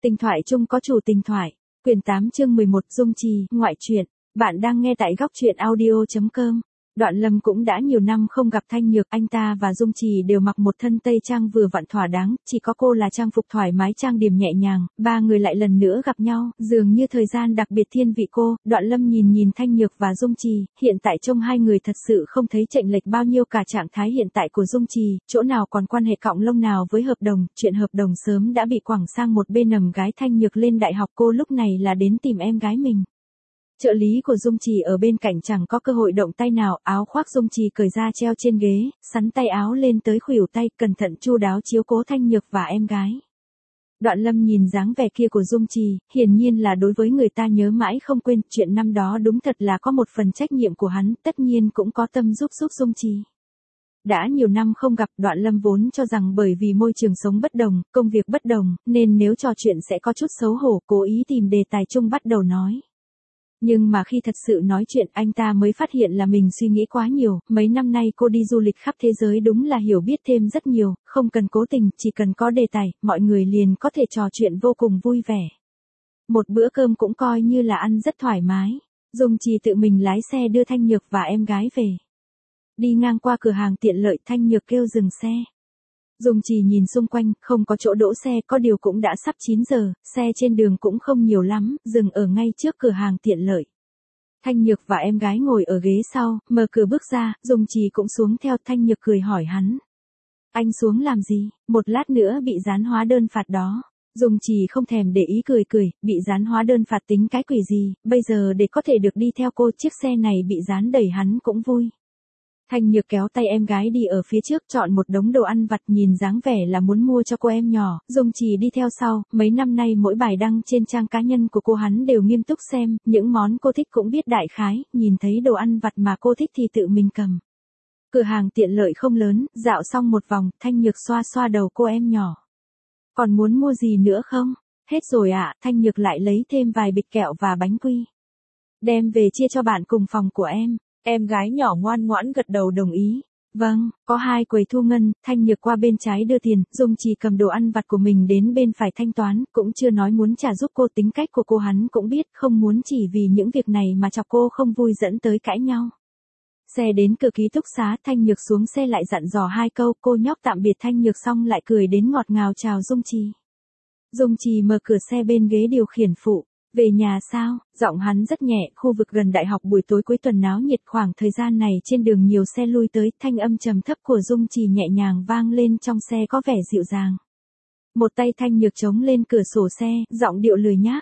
Tình thoại chung có chủ tình thoại. Quyển 8 chương 11 Dung Trì, ngoại truyện. Bạn đang nghe tại góc truyện audio.com. Đoạn Lâm cũng đã nhiều năm không gặp Thanh Nhược, anh ta và Dung Trì đều mặc một thân tây trang vừa vặn thỏa đáng, chỉ có cô là trang phục thoải mái trang điểm nhẹ nhàng, ba người lại lần nữa gặp nhau, dường như thời gian đặc biệt thiên vị cô. Đoạn Lâm nhìn Thanh Nhược và Dung Trì, hiện tại trông hai người thật sự không thấy chênh lệch bao nhiêu cả. Trạng thái hiện tại của Dung Trì, chỗ nào còn quan hệ cọng lông nào với hợp đồng, chuyện hợp đồng sớm đã bị quẳng sang một bên. Nằm gái Thanh Nhược lên đại học, cô lúc này là đến tìm em gái mình. Trợ lý của Dung Trì ở bên cạnh chẳng có cơ hội động tay nào, áo khoác Dung Trì cởi ra treo trên ghế, sắn tay áo lên tới khuỷu tay, cẩn thận chu đáo chiếu cố Thanh Nhược và em gái. Đoạn Lâm nhìn dáng vẻ kia của Dung Trì, hiển nhiên là đối với người ta nhớ mãi không quên, chuyện năm đó đúng thật là có một phần trách nhiệm của hắn, tất nhiên cũng có tâm giúp Dung Trì. Đã nhiều năm không gặp, Đoạn Lâm vốn cho rằng bởi vì môi trường sống bất đồng, công việc bất đồng, nên nếu trò chuyện sẽ có chút xấu hổ, cố ý tìm đề tài chung bắt đầu nói. Nhưng mà khi thật sự nói chuyện, anh ta mới phát hiện là mình suy nghĩ quá nhiều. Mấy năm nay cô đi du lịch khắp thế giới đúng là hiểu biết thêm rất nhiều, không cần cố tình, chỉ cần có đề tài, mọi người liền có thể trò chuyện vô cùng vui vẻ. Một bữa cơm cũng coi như là ăn rất thoải mái. Dung Trì tự mình lái xe đưa Thanh Nhược và em gái về. Đi ngang qua cửa hàng tiện lợi, Thanh Nhược kêu dừng xe. Dung Trì nhìn xung quanh, không có chỗ đỗ xe, có điều cũng đã sắp 9 giờ, xe trên đường cũng không nhiều lắm, dừng ở ngay trước cửa hàng tiện lợi. Thanh Nhược và em gái ngồi ở ghế sau, mở cửa bước ra, Dung Trì cũng xuống theo. Thanh Nhược cười hỏi hắn. Anh xuống làm gì, một lát nữa bị dán hóa đơn phạt đó. Dung Trì không thèm để ý cười, bị dán hóa đơn phạt tính cái quỷ gì, bây giờ để có thể được đi theo cô, chiếc xe này bị dán đẩy hắn cũng vui. Thanh Nhược kéo tay em gái đi ở phía trước, chọn một đống đồ ăn vặt, nhìn dáng vẻ là muốn mua cho cô em nhỏ. Dung Trì đi theo sau, mấy năm nay mỗi bài đăng trên trang cá nhân của cô hắn đều nghiêm túc xem, những món cô thích cũng biết đại khái, nhìn thấy đồ ăn vặt mà cô thích thì tự mình cầm. Cửa hàng tiện lợi không lớn, dạo xong một vòng, Thanh Nhược xoa xoa đầu cô em nhỏ. Còn muốn mua gì nữa không? Hết rồi ạ. Thanh Nhược lại lấy thêm vài bịch kẹo và bánh quy. Đem về chia cho bạn cùng phòng của em. Em gái nhỏ ngoan ngoãn gật đầu đồng ý. Vâng, có hai quầy thu ngân. Thanh Nhược qua bên trái đưa tiền, Dung Trì cầm đồ ăn vặt của mình đến bên phải thanh toán, cũng chưa nói muốn trả giúp cô. Tính cách của cô hắn cũng biết, không muốn chỉ vì những việc này mà chọc cô không vui dẫn tới cãi nhau. Xe đến cửa ký túc xá, Thanh Nhược xuống xe lại dặn dò hai câu, cô nhóc tạm biệt Thanh Nhược xong lại cười đến ngọt ngào chào Dung Trì. Dung Trì mở cửa xe bên ghế điều khiển phụ. Về nhà sao? Giọng hắn rất nhẹ, khu vực gần đại học buổi tối cuối tuần náo nhiệt, khoảng thời gian này trên đường nhiều xe lui tới, thanh âm trầm thấp của Dung Trì nhẹ nhàng vang lên trong xe có vẻ dịu dàng. Một tay Thanh Nhược chống lên cửa sổ xe, giọng điệu lười nhác.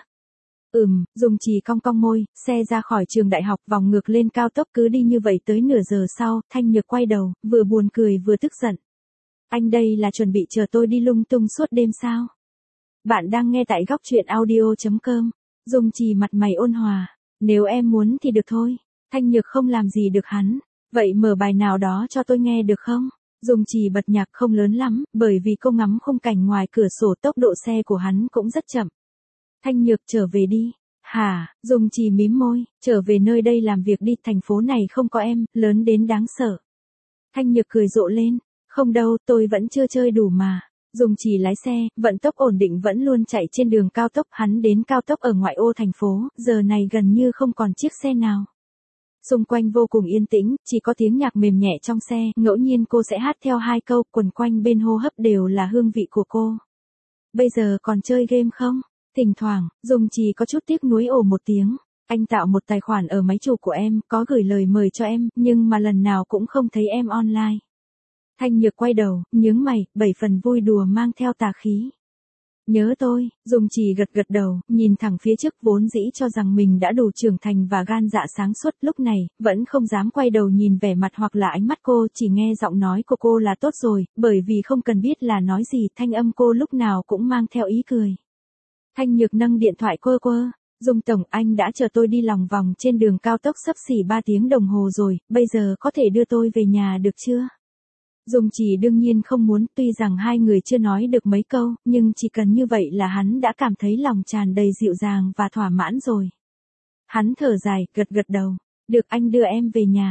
Dung Trì cong cong môi, xe ra khỏi trường đại học, vòng ngược lên cao tốc, cứ đi như vậy tới nửa giờ sau, Thanh Nhược quay đầu, vừa buồn cười vừa tức giận. Anh đây là chuẩn bị chờ tôi đi lung tung suốt đêm sao? Bạn đang nghe tại góc truyện audio.com. Dung Trì mặt mày ôn hòa. Nếu em muốn thì được thôi. Thanh Nhược không làm gì được hắn. Vậy mở bài nào đó cho tôi nghe được không? Dung Trì bật nhạc không lớn lắm, bởi vì cô ngắm khung cảnh ngoài cửa sổ, tốc độ xe của hắn cũng rất chậm. Thanh Nhược trở về đi. Hả? Dung Trì mím môi, trở về nơi đây làm việc đi, thành phố này không có em, lớn đến đáng sợ. Thanh Nhược cười rộ lên. Không đâu, tôi vẫn chưa chơi đủ mà. Dung Trì lái xe, vận tốc ổn định vẫn luôn chạy trên đường cao tốc, hắn đến cao tốc ở ngoại ô thành phố, giờ này gần như không còn chiếc xe nào. Xung quanh vô cùng yên tĩnh, chỉ có tiếng nhạc mềm nhẹ trong xe, ngẫu nhiên cô sẽ hát theo hai câu, quần quanh bên hô hấp đều là hương vị của cô. Bây giờ còn chơi game không? Thỉnh thoảng, Dung Trì có chút tiếc nuối ồ một tiếng. Anh tạo một tài khoản ở máy chủ của em, có gửi lời mời cho em, nhưng mà lần nào cũng không thấy em online. Thanh Nhược quay đầu, nhướng mày, 7 phần vui đùa mang theo tà khí. Nhớ tôi, Dung Trì gật đầu, nhìn thẳng phía trước, vốn dĩ cho rằng mình đã đủ trưởng thành và gan dạ sáng suốt, lúc này, vẫn không dám quay đầu nhìn vẻ mặt hoặc là ánh mắt cô, chỉ nghe giọng nói của cô là tốt rồi, bởi vì không cần biết là nói gì, thanh âm cô lúc nào cũng mang theo ý cười. Thanh Nhược nâng điện thoại quơ, Dung tổng, anh đã chờ tôi đi lòng vòng trên đường cao tốc sắp xỉ 3 tiếng đồng hồ rồi, bây giờ có thể đưa tôi về nhà được chưa? Dung Trì đương nhiên không muốn, tuy rằng hai người chưa nói được mấy câu, nhưng chỉ cần như vậy là hắn đã cảm thấy lòng tràn đầy dịu dàng và thỏa mãn rồi. Hắn thở dài, gật đầu. Được, anh đưa em về nhà.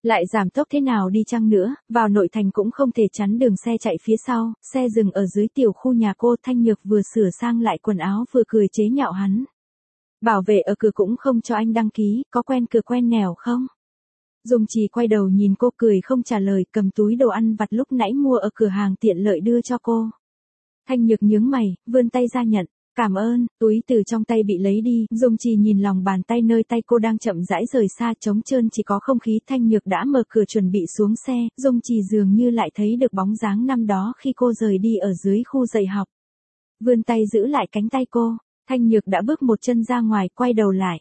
Lại giảm tốc thế nào đi chăng nữa, vào nội thành cũng không thể chắn đường xe chạy phía sau, xe dừng ở dưới tiểu khu nhà cô. Thanh Nhược vừa sửa sang lại quần áo vừa cười chế nhạo hắn. Bảo vệ ở cửa cũng không cho anh đăng ký, có quen cửa quen nẻo không? Dung Trì quay đầu nhìn cô cười không trả lời, cầm túi đồ ăn vặt lúc nãy mua ở cửa hàng tiện lợi đưa cho cô. Thanh Nhược nhướng mày, vươn tay ra nhận. Cảm ơn. Túi từ trong tay bị lấy đi, Dung Trì nhìn lòng bàn tay nơi tay cô đang chậm rãi rời xa, trống trơn chỉ có không khí. Thanh Nhược đã mở cửa chuẩn bị xuống xe, Dung Trì dường như lại thấy được bóng dáng năm đó khi cô rời đi ở dưới khu dạy học. Vươn tay giữ lại cánh tay cô, Thanh Nhược đã bước một chân ra ngoài, quay đầu lại.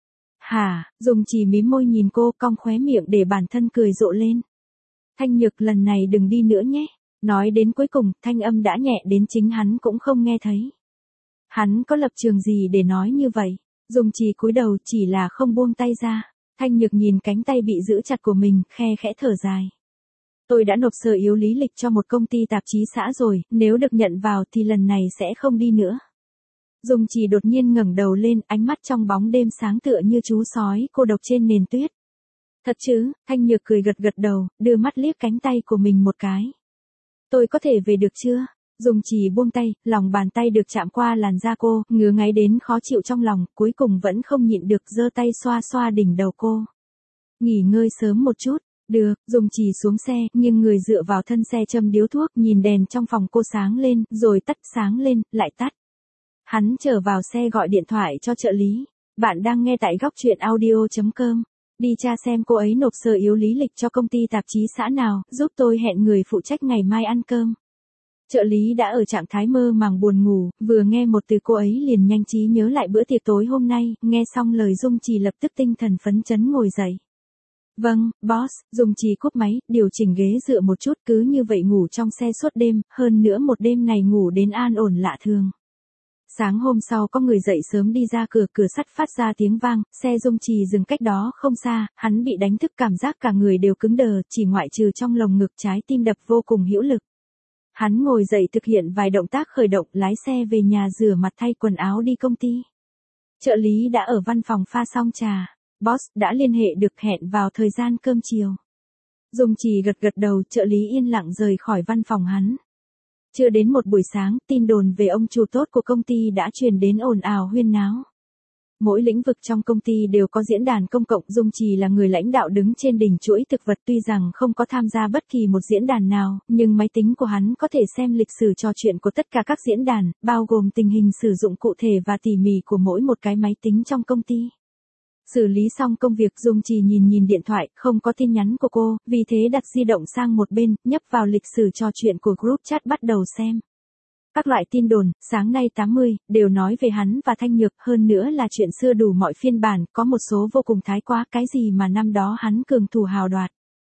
Hả? Dung Trì mím môi nhìn cô, cong khóe miệng để bản thân cười rộ lên. Thanh Nhược, lần này đừng đi nữa nhé. Nói đến cuối cùng, thanh âm đã nhẹ đến chính hắn cũng không nghe thấy. Hắn có lập trường gì để nói như vậy? Dung Trì cúi đầu, chỉ là không buông tay ra. Thanh Nhược nhìn cánh tay bị giữ chặt của mình, khe khẽ thở dài. Tôi đã nộp sở yếu lý lịch cho một công ty tạp chí xã rồi, nếu được nhận vào thì lần này sẽ không đi nữa. Dung Trì đột nhiên ngẩng đầu lên, ánh mắt trong bóng đêm sáng tựa như chú sói cô độc trên nền tuyết. Thật chứ? Thanh Nhược cười gật gật đầu, đưa mắt liếc cánh tay của mình một cái. Tôi có thể về được chưa? Dung Trì buông tay, lòng bàn tay được chạm qua làn da cô, ngứa ngáy đến khó chịu trong lòng, cuối cùng vẫn không nhịn được giơ tay xoa xoa đỉnh đầu cô. Nghỉ ngơi sớm một chút. Được. Dung Trì xuống xe, nhưng người dựa vào thân xe châm điếu thuốc, nhìn đèn trong phòng cô sáng lên, rồi tắt, sáng lên, lại tắt. Hắn trở vào xe gọi điện thoại cho trợ lý. Bạn đang nghe tại góc truyện audio.com. Đi tra xem cô ấy nộp sở yếu lý lịch cho công ty tạp chí xã nào, giúp tôi hẹn người phụ trách ngày mai ăn cơm. Trợ lý đã ở trạng thái mơ màng buồn ngủ, vừa nghe một từ cô ấy liền nhanh trí nhớ lại bữa tiệc tối hôm nay, nghe xong lời Dung Trì lập tức tinh thần phấn chấn ngồi dậy. Vâng, boss. Dung Trì cúp máy, điều chỉnh ghế dựa một chút, cứ như vậy ngủ trong xe suốt đêm, hơn nữa một đêm này ngủ đến an ổn lạ thường. Sáng hôm sau có người dậy sớm đi ra cửa, cửa sắt phát ra tiếng vang, xe Dung Trì dừng cách đó không xa, hắn bị đánh thức, cảm giác cả người đều cứng đờ, chỉ ngoại trừ trong lồng ngực trái tim đập vô cùng hữu lực. Hắn ngồi dậy thực hiện vài động tác khởi động, lái xe về nhà rửa mặt thay quần áo đi công ty. Trợ lý đã ở văn phòng pha xong trà. Boss đã liên hệ được, hẹn vào thời gian cơm chiều. Dung Trì gật gật đầu, trợ lý yên lặng rời khỏi văn phòng hắn. Chưa đến một buổi sáng, tin đồn về ông chủ tốt của công ty đã truyền đến ồn ào huyên náo. Mỗi lĩnh vực trong công ty đều có diễn đàn công cộng, Dung Trì là người lãnh đạo đứng trên đỉnh chuỗi thực vật, tuy rằng không có tham gia bất kỳ một diễn đàn nào, nhưng máy tính của hắn có thể xem lịch sử trò chuyện của tất cả các diễn đàn, bao gồm tình hình sử dụng cụ thể và tỉ mỉ của mỗi một cái máy tính trong công ty. Xử lý xong công việc, Dung Trì nhìn điện thoại, không có tin nhắn của cô, vì thế đặt di động sang một bên, nhấp vào lịch sử trò chuyện của group chat bắt đầu xem. Các loại tin đồn, sáng nay 80, đều nói về hắn và Thanh Nhược, hơn nữa là chuyện xưa đủ mọi phiên bản, có một số vô cùng thái quá, cái gì mà năm đó hắn cường thủ hào đoạt.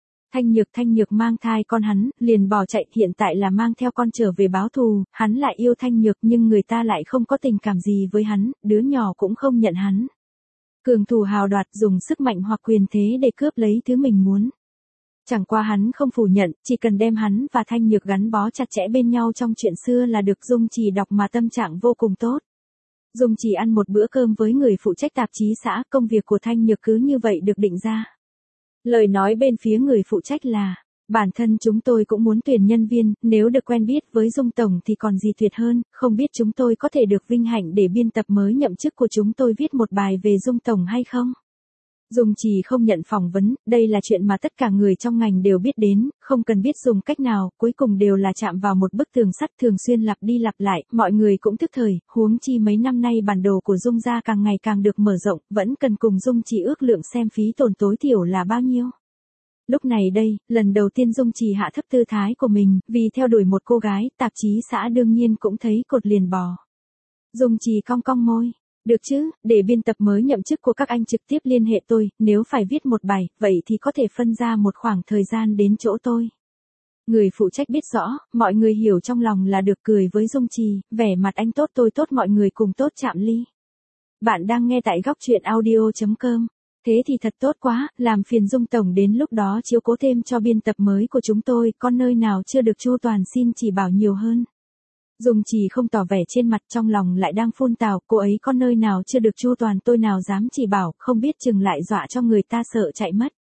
Thanh Nhược mang thai con hắn, liền bỏ chạy, hiện tại là mang theo con trở về báo thù, hắn lại yêu Thanh Nhược nhưng người ta lại không có tình cảm gì với hắn, đứa nhỏ cũng không nhận hắn. Cường thủ hào đoạt, dùng sức mạnh hoặc quyền thế để cướp lấy thứ mình muốn. Chẳng qua hắn không phủ nhận, chỉ cần đem hắn và Thanh Nhược gắn bó chặt chẽ bên nhau trong chuyện xưa là được. Dung Trì đọc mà tâm trạng vô cùng tốt. Dung Trì ăn một bữa cơm với người phụ trách tạp chí xã, công việc của Thanh Nhược cứ như vậy được định ra. Lời nói bên phía người phụ trách là, bản thân chúng tôi cũng muốn tuyển nhân viên, nếu được quen biết với Dung Tổng thì còn gì tuyệt hơn, không biết chúng tôi có thể được vinh hạnh để biên tập mới nhậm chức của chúng tôi viết một bài về Dung Tổng hay không? Dung Trì không nhận phỏng vấn, đây là chuyện mà tất cả người trong ngành đều biết đến, không cần biết dùng cách nào, cuối cùng đều là chạm vào một bức tường sắt thường xuyên lặp đi lặp lại, mọi người cũng thức thời, huống chi mấy năm nay bản đồ của Dung gia càng ngày càng được mở rộng, vẫn cần cùng Dung Trì ước lượng xem phí tổn tối thiểu là bao nhiêu. Lúc này đây, lần đầu tiên Dung Trì hạ thấp tư thái của mình, vì theo đuổi một cô gái, tạp chí xã đương nhiên cũng thấy cột liền bò. Dung Trì cong cong môi. Được chứ, để biên tập mới nhậm chức của các anh trực tiếp liên hệ tôi, nếu phải viết một bài, vậy thì có thể phân ra một khoảng thời gian đến chỗ tôi. Người phụ trách biết rõ, mọi người hiểu trong lòng là được, cười với Dung Trì, vẻ mặt anh tốt tôi tốt, mọi người cùng tốt chạm ly. Bạn đang nghe tại góc truyện audio.com. Thế thì thật tốt quá, làm phiền Dung Tổng đến lúc đó chiếu cố thêm cho biên tập mới của chúng tôi, con nơi nào chưa được chu toàn xin chỉ bảo nhiều hơn. Dung Trì không tỏ vẻ, trên mặt trong lòng lại đang phun tào, cô ấy con nơi nào chưa được chu toàn tôi nào dám chỉ bảo, không biết chừng lại dọa cho người ta sợ chạy mất.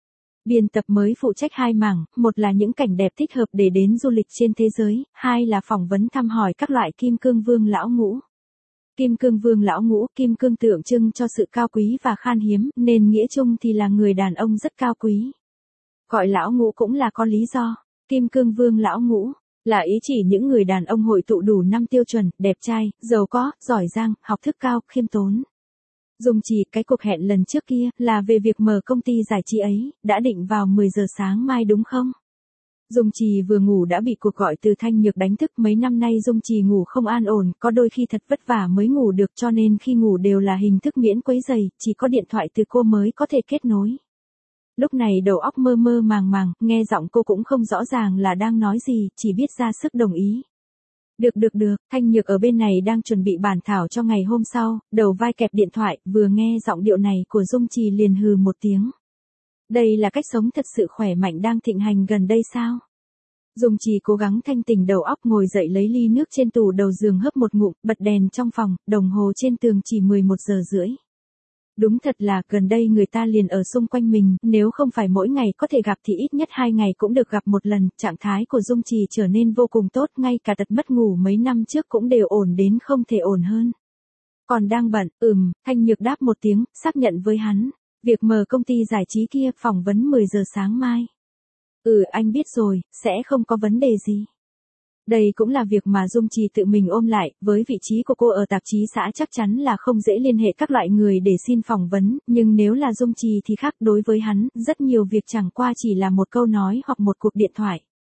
Biên tập mới phụ trách 2 mảng, một là những cảnh đẹp thích hợp để đến du lịch trên thế giới, hai là phỏng vấn thăm hỏi các loại kim cương vương lão ngũ. Kim cương vương lão ngũ, kim cương tượng trưng cho sự cao quý và khan hiếm, nên nghĩa chung thì là người đàn ông rất cao quý. Gọi lão ngũ cũng là có lý do. Kim cương vương lão ngũ là ý chỉ những người đàn ông hội tụ đủ 5 tiêu chuẩn: đẹp trai, giàu có, giỏi giang, học thức cao, khiêm tốn. Dung Trì, cái cuộc hẹn lần trước kia là về việc mở công ty giải trí ấy, đã định vào 10 giờ sáng mai đúng không? Dung Trì vừa ngủ đã bị cuộc gọi từ Thanh Nhược đánh thức. Mấy năm nay Dung Trì ngủ không an ổn, có đôi khi thật vất vả mới ngủ được, cho nên khi ngủ đều là hình thức miễn quấy rầy, chỉ có điện thoại từ cô mới có thể kết nối. Lúc này đầu óc mơ mơ màng màng, nghe giọng cô cũng không rõ ràng là đang nói gì, chỉ biết ra sức đồng ý. Được, Thanh Nhược ở bên này đang chuẩn bị bản thảo cho ngày hôm sau, đầu vai kẹp điện thoại, vừa nghe giọng điệu này của Dung Trì liền hừ một tiếng. Đây là cách sống thật sự khỏe mạnh đang thịnh hành gần đây sao? Dung Trì cố gắng thanh tỉnh đầu óc, ngồi dậy lấy ly nước trên tủ đầu giường hớp một ngụm, bật đèn trong phòng, đồng hồ trên tường chỉ 11 giờ rưỡi. Đúng thật là, gần đây người ta liền ở xung quanh mình, nếu không phải mỗi ngày có thể gặp thì ít nhất 2 ngày cũng được gặp một lần. Trạng thái của Dung Trì trở nên vô cùng tốt, ngay cả tật mất ngủ mấy năm trước cũng đều ổn đến không thể ổn hơn. Còn đang bận, Thanh Nhược đáp một tiếng, xác nhận với hắn. Việc mở công ty giải trí kia, phỏng vấn 10 giờ sáng mai. Anh biết rồi, sẽ không có vấn đề gì. Đây cũng là việc mà Dung Trì tự mình ôm lại, với vị trí của cô ở tạp chí xã chắc chắn là không dễ liên hệ các loại người để xin phỏng vấn, nhưng nếu là Dung Trì thì khác, đối với hắn, rất nhiều việc chẳng qua chỉ là một câu nói hoặc một cuộc điện thoại.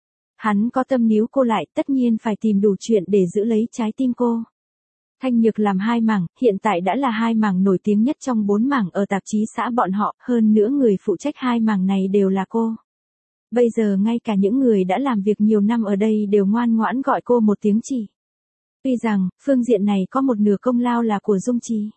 Hắn có tâm níu cô lại, tất nhiên phải tìm đủ chuyện để giữ lấy trái tim cô. Thanh Nhược làm 2 mảng, hiện tại đã là 2 mảng nổi tiếng nhất trong 4 mảng ở tạp chí xã bọn họ, hơn nữa người phụ trách 2 mảng này đều là cô. Bây giờ ngay cả những người đã làm việc nhiều năm ở đây đều ngoan ngoãn gọi cô một tiếng chị. Tuy rằng, phương diện này có một nửa công lao là của Dung Trì.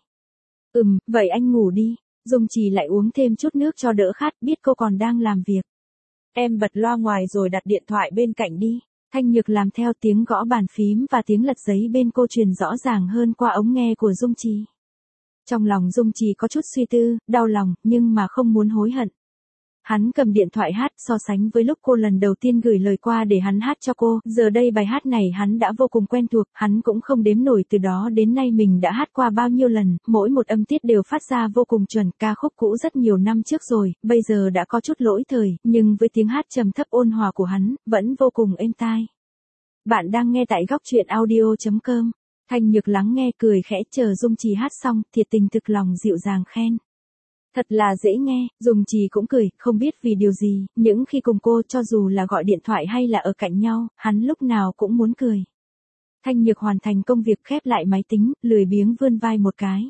Vậy anh ngủ đi. Dung Trì lại uống thêm chút nước cho đỡ khát, biết cô còn đang làm việc. Em bật loa ngoài rồi đặt điện thoại bên cạnh đi. Thanh Nhược làm theo, tiếng gõ bàn phím và tiếng lật giấy bên cô truyền rõ ràng hơn qua ống nghe của Dung Trì. Trong lòng Dung Trì có chút suy tư, đau lòng, nhưng mà không muốn hối hận. Hắn cầm điện thoại hát, so sánh với lúc cô lần đầu tiên gửi lời qua để hắn hát cho cô, giờ đây bài hát này hắn đã vô cùng quen thuộc, hắn cũng không đếm nổi từ đó đến nay mình đã hát qua bao nhiêu lần, mỗi một âm tiết đều phát ra vô cùng chuẩn, ca khúc cũ rất nhiều năm trước rồi, bây giờ đã có chút lỗi thời, nhưng với tiếng hát trầm thấp ôn hòa của hắn, vẫn vô cùng êm tai. Bạn đang nghe tại góc truyện audio.com. Thanh Nhược lắng nghe cười khẽ, chờ Dung Trì hát xong, thiệt tình thực lòng dịu dàng khen. Thật là dễ nghe. Dung Trì cũng cười, không biết vì điều gì, những khi cùng cô, cho dù là gọi điện thoại hay là ở cạnh nhau, hắn lúc nào cũng muốn cười. Thanh Nhược hoàn thành công việc, khép lại máy tính, lười biếng vươn vai một cái.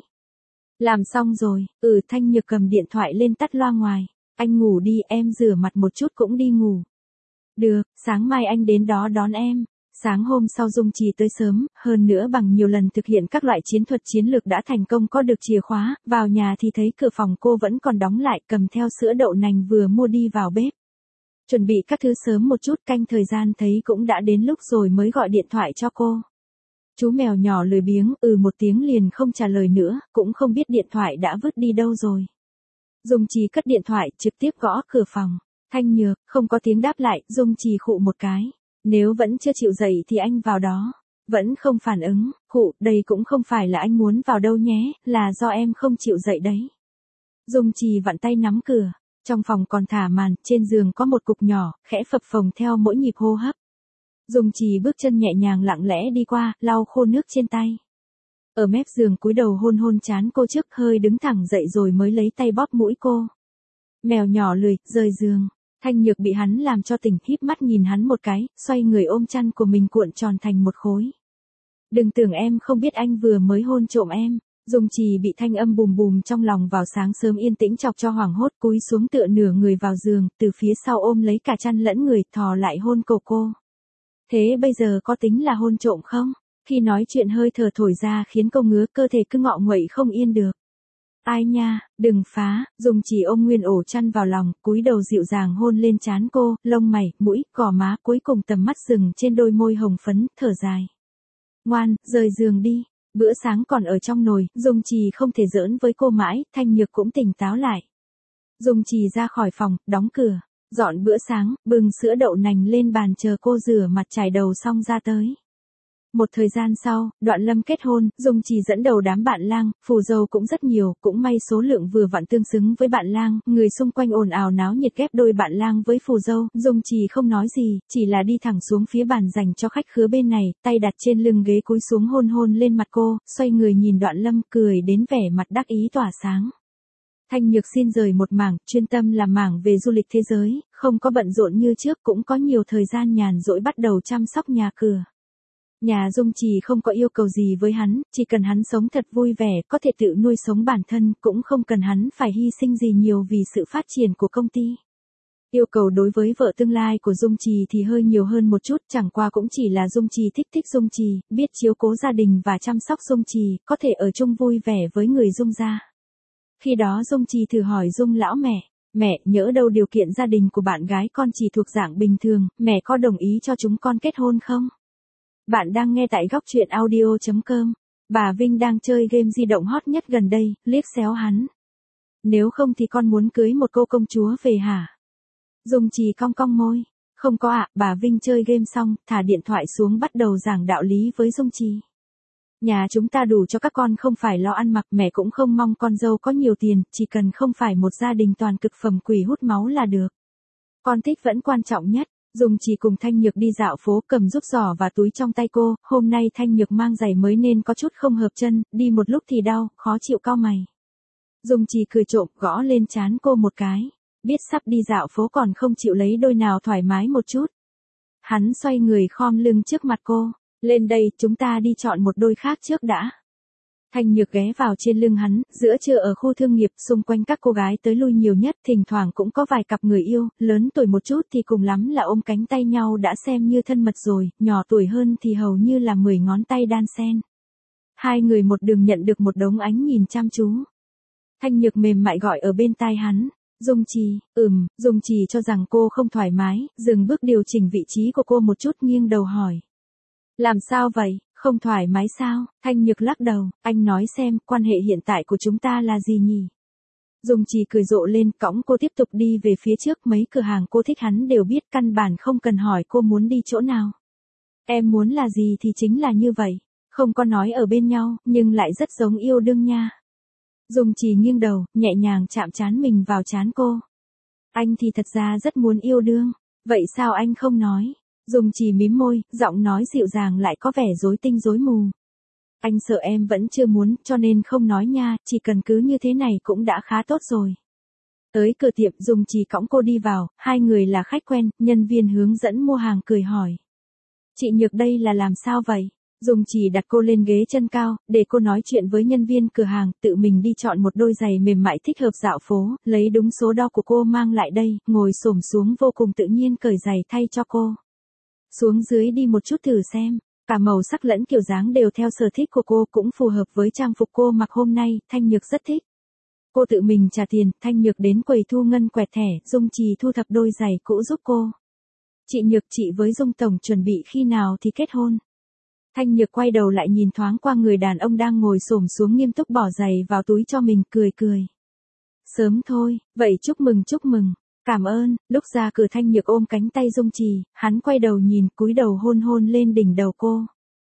Làm xong rồi. Thanh Nhược cầm điện thoại lên tắt loa ngoài. Anh ngủ đi, em rửa mặt một chút cũng đi ngủ. Được, sáng mai anh đến đó đón em. Sáng hôm sau Dung Trì tới sớm, hơn nữa bằng nhiều lần thực hiện các loại chiến thuật chiến lược đã thành công, có được chìa khóa, vào nhà thì thấy cửa phòng cô vẫn còn đóng lại, cầm theo sữa đậu nành vừa mua đi vào bếp. Chuẩn bị các thứ sớm một chút, canh thời gian thấy cũng đã đến lúc rồi mới gọi điện thoại cho cô. Chú mèo nhỏ lười biếng, một tiếng liền không trả lời nữa, cũng không biết điện thoại đã vứt đi đâu rồi. Dung Trì cất điện thoại, trực tiếp gõ cửa phòng. Thanh Nhược, không có tiếng đáp lại, Dung Trì khụ một cái. Nếu vẫn chưa chịu dậy thì anh vào đó. Vẫn không phản ứng, đây cũng không phải là anh muốn vào đâu nhé, là do em không chịu dậy đấy. Dung Trì vặn tay nắm cửa, trong phòng còn thả màn, trên giường có một cục nhỏ, khẽ phập phồng theo mỗi nhịp hô hấp. Dung Trì bước chân nhẹ nhàng lặng lẽ đi qua, lau khô nước trên tay. Ở mép giường cúi đầu hôn hôn trán cô trước, hơi đứng thẳng dậy rồi mới lấy tay bóp mũi cô. Mèo nhỏ lười, rời giường. Thanh Nhược bị hắn làm cho tỉnh, híp mắt nhìn hắn một cái, xoay người ôm chăn của mình cuộn tròn thành một khối. Đừng tưởng em không biết anh vừa mới hôn trộm em. Dung Trì bị thanh âm bùm bùm trong lòng vào sáng sớm yên tĩnh chọc cho hoảng hốt, cúi xuống tựa nửa người vào giường, từ phía sau ôm lấy cả chăn lẫn người, thò lại hôn cổ cô. Thế bây giờ có tính là hôn trộm không? Khi nói chuyện hơi thở thổi ra khiến cô ngứa, cơ thể cứ ngọ nguậy không yên được. Ai nha, đừng phá. Dung Trì ôm nguyên ổ chăn vào lòng, cúi đầu dịu dàng hôn lên trán cô, lông mày, mũi, gò má, cuối cùng tầm mắt dừng trên đôi môi hồng phấn, thở dài. Ngoan, rời giường đi. Bữa sáng còn ở trong nồi, Dung Trì không thể giỡn với cô mãi, Thanh Nhược cũng tỉnh táo lại. Dung Trì ra khỏi phòng, đóng cửa, dọn bữa sáng, bưng sữa đậu nành lên bàn chờ cô rửa mặt chải đầu xong ra tới. Một thời gian sau, Đoạn Lâm kết hôn, Dung Trì dẫn đầu đám bạn lang, phù dâu cũng rất nhiều, cũng may số lượng vừa vặn tương xứng với bạn lang, người xung quanh ồn ào náo nhiệt ghép đôi bạn lang với phù dâu, Dung Trì không nói gì, chỉ là đi thẳng xuống phía bàn dành cho khách khứa bên này, tay đặt trên lưng ghế cúi xuống hôn hôn lên mặt cô, xoay người nhìn Đoạn Lâm cười đến vẻ mặt đắc ý tỏa sáng. Thanh Nhược xin rời một mảng, chuyên tâm làm mảng về du lịch thế giới, không có bận rộn như trước cũng có nhiều thời gian nhàn rỗi bắt đầu chăm sóc nhà cửa. Nhà Dung Trì không có yêu cầu gì với hắn, chỉ cần hắn sống thật vui vẻ, có thể tự nuôi sống bản thân, cũng không cần hắn phải hy sinh gì nhiều vì sự phát triển của công ty. Yêu cầu đối với vợ tương lai của Dung Trì thì hơi nhiều hơn một chút, chẳng qua cũng chỉ là Dung Trì thích Dung Trì, biết chiếu cố gia đình và chăm sóc Dung Trì, có thể ở chung vui vẻ với người Dung gia. Khi đó Dung Trì thử hỏi Dung lão mẹ, nhỡ đâu điều kiện gia đình của bạn gái con chỉ thuộc dạng bình thường, mẹ có đồng ý cho chúng con kết hôn không? Bạn đang nghe tại góc truyện audio.com. Bà Vinh đang chơi game di động hot nhất gần đây, liếc xéo hắn. Nếu không thì con muốn cưới một cô công chúa về hả? Dung Trì cong cong môi. Không có ạ, bà Vinh chơi game xong, thả điện thoại xuống bắt đầu giảng đạo lý với Dung Trì. Nhà chúng ta đủ cho các con không phải lo ăn mặc, mẹ cũng không mong con dâu có nhiều tiền, chỉ cần không phải một gia đình toàn cực phẩm quỷ hút máu là được. Con thích vẫn quan trọng nhất. Dung Trì cùng Thanh Nhược đi dạo phố cầm giúp giỏ và túi trong tay cô, hôm nay Thanh Nhược mang giày mới nên có chút không hợp chân, đi một lúc thì đau, khó chịu cau mày. Dung Trì cười trộm gõ lên trán cô một cái, biết sắp đi dạo phố còn không chịu lấy đôi nào thoải mái một chút. Hắn xoay người khom lưng trước mặt cô, lên đây chúng ta đi chọn một đôi khác trước đã. Thanh Nhược ghé vào trên lưng hắn, giữa trưa ở khu thương nghiệp, xung quanh các cô gái tới lui nhiều nhất, thỉnh thoảng cũng có vài cặp người yêu, lớn tuổi một chút thì cùng lắm là ôm cánh tay nhau đã xem như thân mật rồi, nhỏ tuổi hơn thì hầu như là 10 ngón tay đan xen. Hai người một đường nhận được một đống ánh nhìn chăm chú. Thanh Nhược mềm mại gọi ở bên tai hắn, Dung Trì, Dung Trì cho rằng cô không thoải mái, dừng bước điều chỉnh vị trí của cô một chút nghiêng đầu hỏi. Làm sao vậy? Không thoải mái sao? Thanh Nhược lắc đầu, anh nói xem, quan hệ hiện tại của chúng ta là gì nhỉ? Dung Trì cười rộ lên, cõng cô tiếp tục đi về phía trước, mấy cửa hàng cô thích hắn đều biết, căn bản không cần hỏi cô muốn đi chỗ nào. Em muốn là gì thì chính là như vậy, không có nói ở bên nhau, nhưng lại rất giống yêu đương nha. Dung Trì nghiêng đầu, nhẹ nhàng chạm trán mình vào trán cô. Anh thì thật ra rất muốn yêu đương, vậy sao anh không nói? Dung Trì mím môi, giọng nói dịu dàng lại có vẻ rối tinh rối mù. Anh sợ em vẫn chưa muốn, cho nên không nói nha, chỉ cần cứ như thế này cũng đã khá tốt rồi. Tới cửa tiệm, Dung Trì cõng cô đi vào, hai người là khách quen, nhân viên hướng dẫn mua hàng cười hỏi. Chị Nhược đây là làm sao vậy? Dung Trì đặt cô lên ghế chân cao, để cô nói chuyện với nhân viên cửa hàng, tự mình đi chọn một đôi giày mềm mại thích hợp dạo phố, lấy đúng số đo của cô mang lại đây, ngồi xổm xuống vô cùng tự nhiên cởi giày thay cho cô. Xuống dưới đi một chút thử xem, cả màu sắc lẫn kiểu dáng đều theo sở thích của cô, cũng phù hợp với trang phục cô mặc hôm nay, Thanh Nhược rất thích. Cô tự mình trả tiền, Thanh Nhược đến quầy thu ngân quẹt thẻ, Dung Trì thu thập đôi giày cũ giúp cô. Chị Nhược, chị với Dung Tổng chuẩn bị khi nào thì kết hôn? Thanh Nhược quay đầu lại nhìn thoáng qua người đàn ông đang ngồi xổm xuống nghiêm túc bỏ giày vào túi cho mình, cười cười. Sớm thôi, vậy chúc mừng. Cảm ơn. Lúc ra cửa Thanh Nhược ôm cánh tay Dung Trì, hắn quay đầu nhìn, cúi đầu hôn lên đỉnh đầu cô.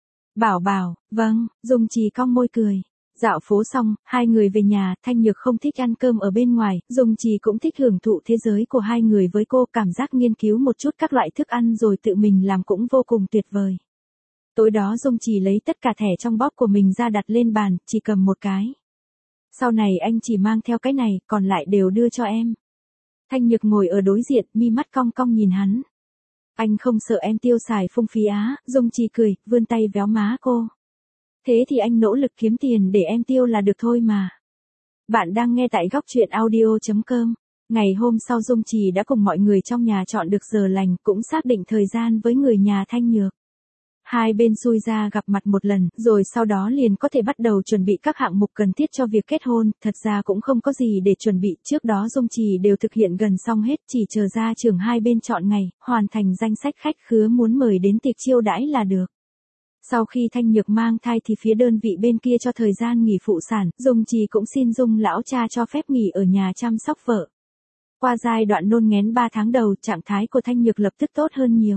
Bảo, vâng, Dung Trì cong môi cười. Dạo phố xong, hai người về nhà, Thanh Nhược không thích ăn cơm ở bên ngoài, Dung Trì cũng thích hưởng thụ thế giới của hai người với cô, cảm giác nghiên cứu một chút các loại thức ăn rồi tự mình làm cũng vô cùng tuyệt vời. Tối đó Dung Trì lấy tất cả thẻ trong bóp của mình ra đặt lên bàn, chỉ cầm một cái. Sau này anh chỉ mang theo cái này, còn lại đều đưa cho em. Thanh Nhược ngồi ở đối diện, mi mắt cong cong nhìn hắn. Anh không sợ em tiêu xài phung phí á? Dung Trì cười, vươn tay véo má cô. Thế thì anh nỗ lực kiếm tiền để em tiêu là được thôi mà. Bạn đang nghe tại góc truyện audio.com. Ngày hôm sau Dung Trì đã cùng mọi người trong nhà chọn được giờ lành, cũng xác định thời gian với người nhà Thanh Nhược. Hai bên xui ra gặp mặt một lần, rồi sau đó liền có thể bắt đầu chuẩn bị các hạng mục cần thiết cho việc kết hôn, thật ra cũng không có gì để chuẩn bị, trước đó Dung Trì đều thực hiện gần xong hết, chỉ chờ gia trưởng hai bên chọn ngày, hoàn thành danh sách khách khứa muốn mời đến tiệc chiêu đãi là được. Sau khi Thanh Nhược mang thai thì phía đơn vị bên kia cho thời gian nghỉ phụ sản, Dung Trì cũng xin Dung lão cha cho phép nghỉ ở nhà chăm sóc vợ. Qua giai đoạn nôn nghén 3 tháng đầu, trạng thái của Thanh Nhược lập tức tốt hơn nhiều.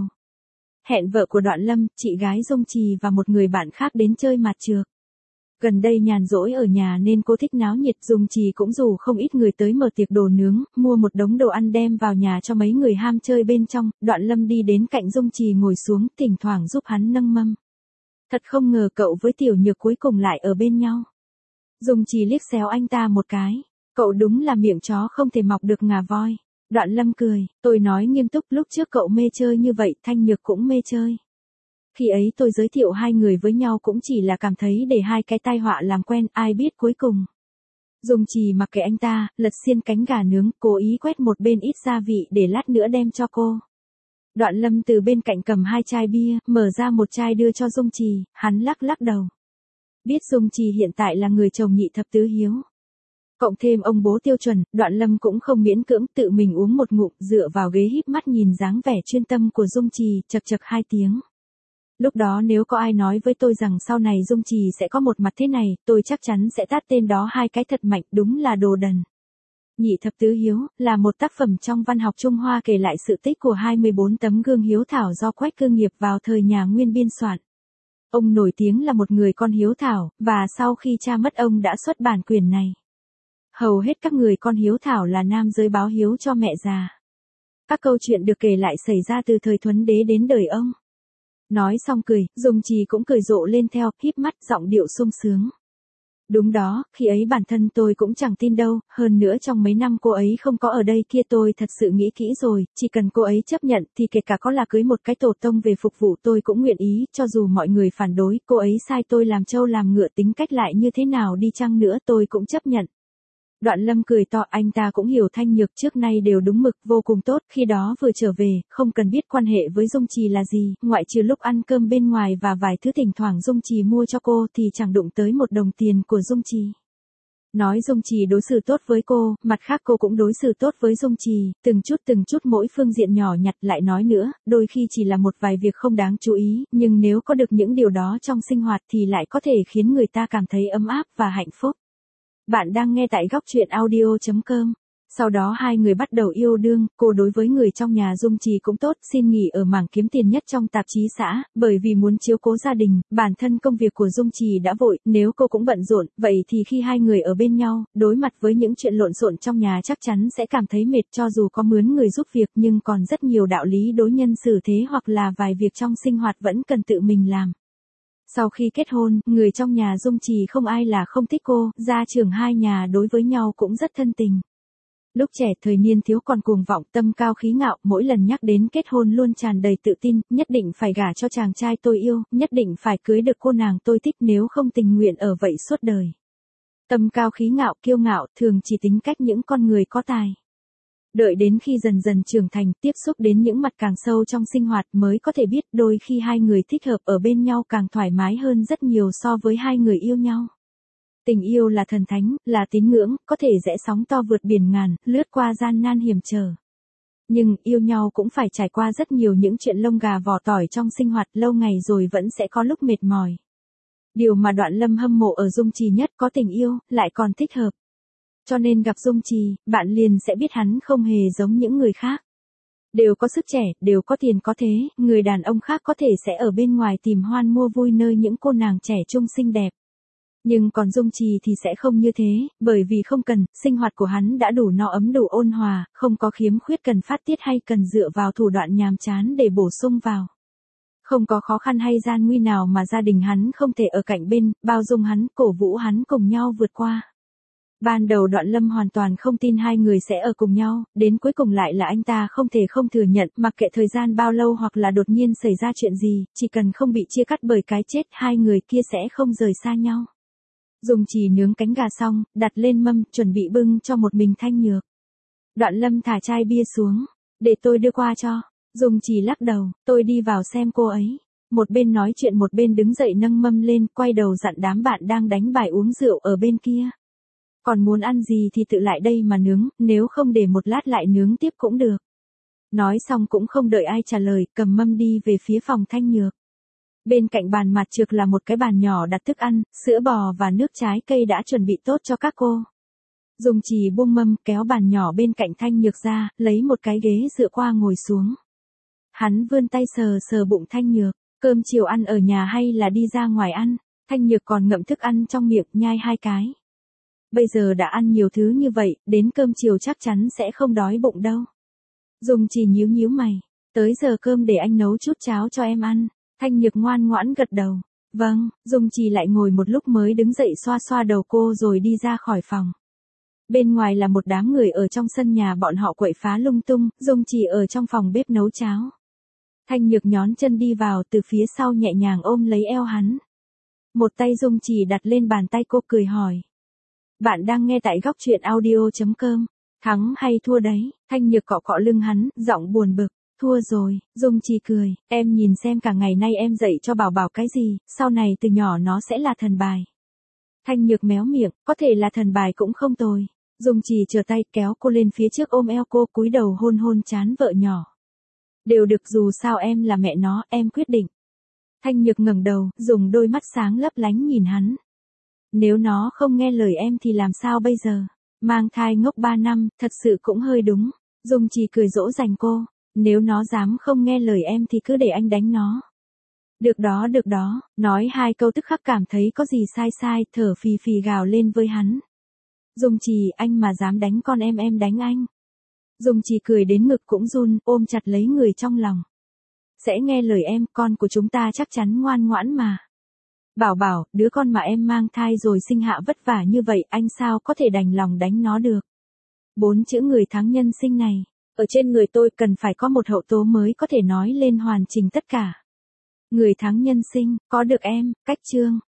Hẹn vợ của Đoạn Lâm, chị gái Dung Trì và một người bạn khác đến chơi mặt trược. Gần đây nhàn rỗi ở nhà nên cô thích náo nhiệt, Dung Trì cũng rủ không ít người tới mở tiệc đồ nướng, mua một đống đồ ăn đem vào nhà cho mấy người ham chơi bên trong. Đoạn Lâm đi đến cạnh Dung Trì ngồi xuống, thỉnh thoảng giúp hắn nâng mâm. Thật không ngờ cậu với Tiểu Nhược cuối cùng lại ở bên nhau. Dung Trì liếc xéo anh ta một cái, cậu đúng là miệng chó không thể mọc được ngà voi. Đoạn Lâm cười, tôi nói nghiêm túc, lúc trước cậu mê chơi như vậy, Thanh Nhược cũng mê chơi. Khi ấy tôi giới thiệu hai người với nhau cũng chỉ là cảm thấy để hai cái tai họa làm quen, ai biết cuối cùng. Dung Trì mặc kệ anh ta, lật xiên cánh gà nướng, cố ý quét một bên ít gia vị để lát nữa đem cho cô. Đoạn Lâm từ bên cạnh cầm 2 chai bia, mở ra một chai đưa cho Dung Trì, hắn lắc lắc đầu. Biết Dung Trì hiện tại là người chồng nhị thập tứ hiếu. Cộng thêm ông bố tiêu chuẩn, Đoạn Lâm cũng không miễn cưỡng, tự mình uống một ngụm, dựa vào ghế híp mắt nhìn dáng vẻ chuyên tâm của Dung Trì, chậc chậc 2 tiếng. Lúc đó nếu có ai nói với tôi rằng sau này Dung Trì sẽ có một mặt thế này, tôi chắc chắn sẽ tát tên đó 2 cái thật mạnh, đúng là đồ đần. Nhị thập tứ hiếu, là một tác phẩm trong văn học Trung Hoa kể lại sự tích của 24 tấm gương hiếu thảo do Quách Cương Nghiệp vào thời nhà Nguyên biên soạn. Ông nổi tiếng là một người con hiếu thảo, và sau khi cha mất ông đã xuất bản quyển này. Hầu hết các người con hiếu thảo là nam giới báo hiếu cho mẹ già. Các câu chuyện được kể lại xảy ra từ thời Thuấn Đế đến đời ông. Nói xong cười, Dung Trì cũng cười rộ lên theo, híp mắt, giọng điệu sung sướng. Đúng đó, khi ấy bản thân tôi cũng chẳng tin đâu, hơn nữa trong mấy năm cô ấy không có ở đây kia tôi thật sự nghĩ kỹ rồi, chỉ cần cô ấy chấp nhận thì kể cả có là cưới một cái tổ tông về phục vụ tôi cũng nguyện ý, cho dù mọi người phản đối, cô ấy sai tôi làm trâu làm ngựa, tính cách lại như thế nào đi chăng nữa tôi cũng chấp nhận. Đoạn Lâm cười to, anh ta cũng hiểu Thanh Nhược trước nay đều đúng mực, vô cùng tốt, khi đó vừa trở về, không cần biết quan hệ với Dung Trì là gì, ngoại trừ lúc ăn cơm bên ngoài và vài thứ thỉnh thoảng Dung Trì mua cho cô thì chẳng đụng tới một đồng tiền của Dung Trì. Nói Dung Trì đối xử tốt với cô, mặt khác cô cũng đối xử tốt với Dung Trì, từng chút mỗi phương diện nhỏ nhặt. Lại nói nữa, đôi khi chỉ là một vài việc không đáng chú ý, nhưng nếu có được những điều đó trong sinh hoạt thì lại có thể khiến người ta cảm thấy ấm áp và hạnh phúc. Bạn đang nghe tại góc truyện audio.com. Sau đó hai người bắt đầu yêu đương, cô đối với người trong nhà Dung Trì cũng tốt, xin nghỉ ở mảng kiếm tiền nhất trong tạp chí xã, bởi vì muốn chiếu cố gia đình, bản thân công việc của Dung Trì đã vội, nếu cô cũng bận rộn, vậy thì khi hai người ở bên nhau, đối mặt với những chuyện lộn xộn trong nhà chắc chắn sẽ cảm thấy mệt, cho dù có mướn người giúp việc nhưng còn rất nhiều đạo lý đối nhân xử thế hoặc là vài việc trong sinh hoạt vẫn cần tự mình làm. Sau khi kết hôn, người trong nhà Dung Trì không ai là không thích cô, gia trưởng hai nhà đối với nhau cũng rất thân tình. Lúc trẻ thời niên thiếu còn cuồng vọng, tâm cao khí ngạo, mỗi lần nhắc đến kết hôn luôn tràn đầy tự tin, nhất định phải gả cho chàng trai tôi yêu, nhất định phải cưới được cô nàng tôi thích, nếu không tình nguyện ở vậy suốt đời. Tâm cao khí ngạo, kiêu ngạo, thường chỉ tính cách những con người có tài. Đợi đến khi dần dần trưởng thành, tiếp xúc đến những mặt càng sâu trong sinh hoạt mới có thể biết đôi khi hai người thích hợp ở bên nhau càng thoải mái hơn rất nhiều so với hai người yêu nhau. Tình yêu là thần thánh, là tín ngưỡng, có thể rẽ sóng to vượt biển ngàn, lướt qua gian nan hiểm trở. Nhưng, yêu nhau cũng phải trải qua rất nhiều những chuyện lông gà vỏ tỏi trong sinh hoạt, lâu ngày rồi vẫn sẽ có lúc mệt mỏi. Điều mà Đoạn Lâm hâm mộ ở Dung Trì nhất, có tình yêu, lại còn thích hợp. Cho nên gặp Dung Trì, bạn liền sẽ biết hắn không hề giống những người khác. Đều có sức trẻ, đều có tiền có thế, người đàn ông khác có thể sẽ ở bên ngoài tìm hoan mua vui nơi những cô nàng trẻ trung xinh đẹp. Nhưng còn Dung Trì thì sẽ không như thế, bởi vì không cần, sinh hoạt của hắn đã đủ no ấm đủ ôn hòa, không có khiếm khuyết cần phát tiết hay cần dựa vào thủ đoạn nhàm chán để bổ sung vào. Không có khó khăn hay gian nguy nào mà gia đình hắn không thể ở cạnh bên, bao dung hắn, cổ vũ hắn cùng nhau vượt qua. Ban đầu Đoạn Lâm hoàn toàn không tin hai người sẽ ở cùng nhau, đến cuối cùng lại là anh ta không thể không thừa nhận, mặc kệ thời gian bao lâu hoặc là đột nhiên xảy ra chuyện gì, chỉ cần không bị chia cắt bởi cái chết, hai người kia sẽ không rời xa nhau. Dung Trì nướng cánh gà xong, đặt lên mâm, chuẩn bị bưng cho một mình Thanh Nhược. Đoạn Lâm thả chai bia xuống, để tôi đưa qua cho. Dung Trì lắc đầu, tôi đi vào xem cô ấy. Một bên nói chuyện một bên đứng dậy nâng mâm lên, quay đầu dặn đám bạn đang đánh bài uống rượu ở bên kia. Còn muốn ăn gì thì tự lại đây mà nướng, nếu không để một lát lại nướng tiếp cũng được. Nói xong cũng không đợi ai trả lời, cầm mâm đi về phía phòng Thanh Nhược. Bên cạnh bàn mặt trược là một cái bàn nhỏ đặt thức ăn, sữa bò và nước trái cây đã chuẩn bị tốt cho các cô. Dung Trì buông mâm, kéo bàn nhỏ bên cạnh Thanh Nhược ra, lấy một cái ghế dựa qua ngồi xuống. Hắn vươn tay sờ sờ bụng Thanh Nhược, cơm chiều ăn ở nhà hay là đi ra ngoài ăn? Thanh Nhược còn ngậm thức ăn trong miệng, nhai 2 cái. Bây giờ đã ăn nhiều thứ như vậy, đến cơm chiều chắc chắn sẽ không đói bụng đâu. Dung Trì nhíu nhíu mày, tới giờ cơm để anh nấu chút cháo cho em ăn. Thanh Nhược ngoan ngoãn gật đầu. Vâng, Dung Trì lại ngồi một lúc mới đứng dậy xoa xoa đầu cô rồi đi ra khỏi phòng. Bên ngoài là một đám người ở trong sân nhà bọn họ quậy phá lung tung, Dung Trì ở trong phòng bếp nấu cháo. Thanh Nhược nhón chân đi vào từ phía sau nhẹ nhàng ôm lấy eo hắn. Một tay Dung Trì đặt lên bàn tay cô cười hỏi. Bạn đang nghe tại góc truyện audio.com. Thắng hay thua đấy? Thanh Nhược cọ cọ lưng hắn, giọng buồn bực. Thua rồi, Dung Trì cười, em nhìn xem cả ngày nay em dạy cho Bảo Bảo cái gì, sau này từ nhỏ nó sẽ là thần bài. Thanh Nhược méo miệng, có thể là thần bài cũng không tồi. Dung Trì trở tay kéo cô lên phía trước ôm eo cô cúi đầu hôn hôn trán vợ nhỏ. Đều được, dù sao em là mẹ nó, em quyết định. Thanh Nhược ngẩng đầu, dùng đôi mắt sáng lấp lánh nhìn hắn. Nếu nó không nghe lời em thì làm sao bây giờ? Mang thai ngốc 3 năm, thật sự cũng hơi đúng. Dung Trì cười dỗ dành cô. Nếu nó dám không nghe lời em thì cứ để anh đánh nó. Được đó, nói 2 câu tức khắc cảm thấy có gì sai sai, thở phì phì gào lên với hắn. Dung Trì, anh mà dám đánh con em đánh anh. Dung Trì cười đến ngực cũng run, ôm chặt lấy người trong lòng. Sẽ nghe lời em, con của chúng ta chắc chắn ngoan ngoãn mà. Bảo Bảo, đứa con mà em mang thai rồi sinh hạ vất vả như vậy, anh sao có thể đành lòng đánh nó được. 4 chữ người thắng nhân sinh này, ở trên người tôi cần phải có một hậu tố mới có thể nói lên hoàn chỉnh tất cả. Người thắng nhân sinh, có được em, cách chương.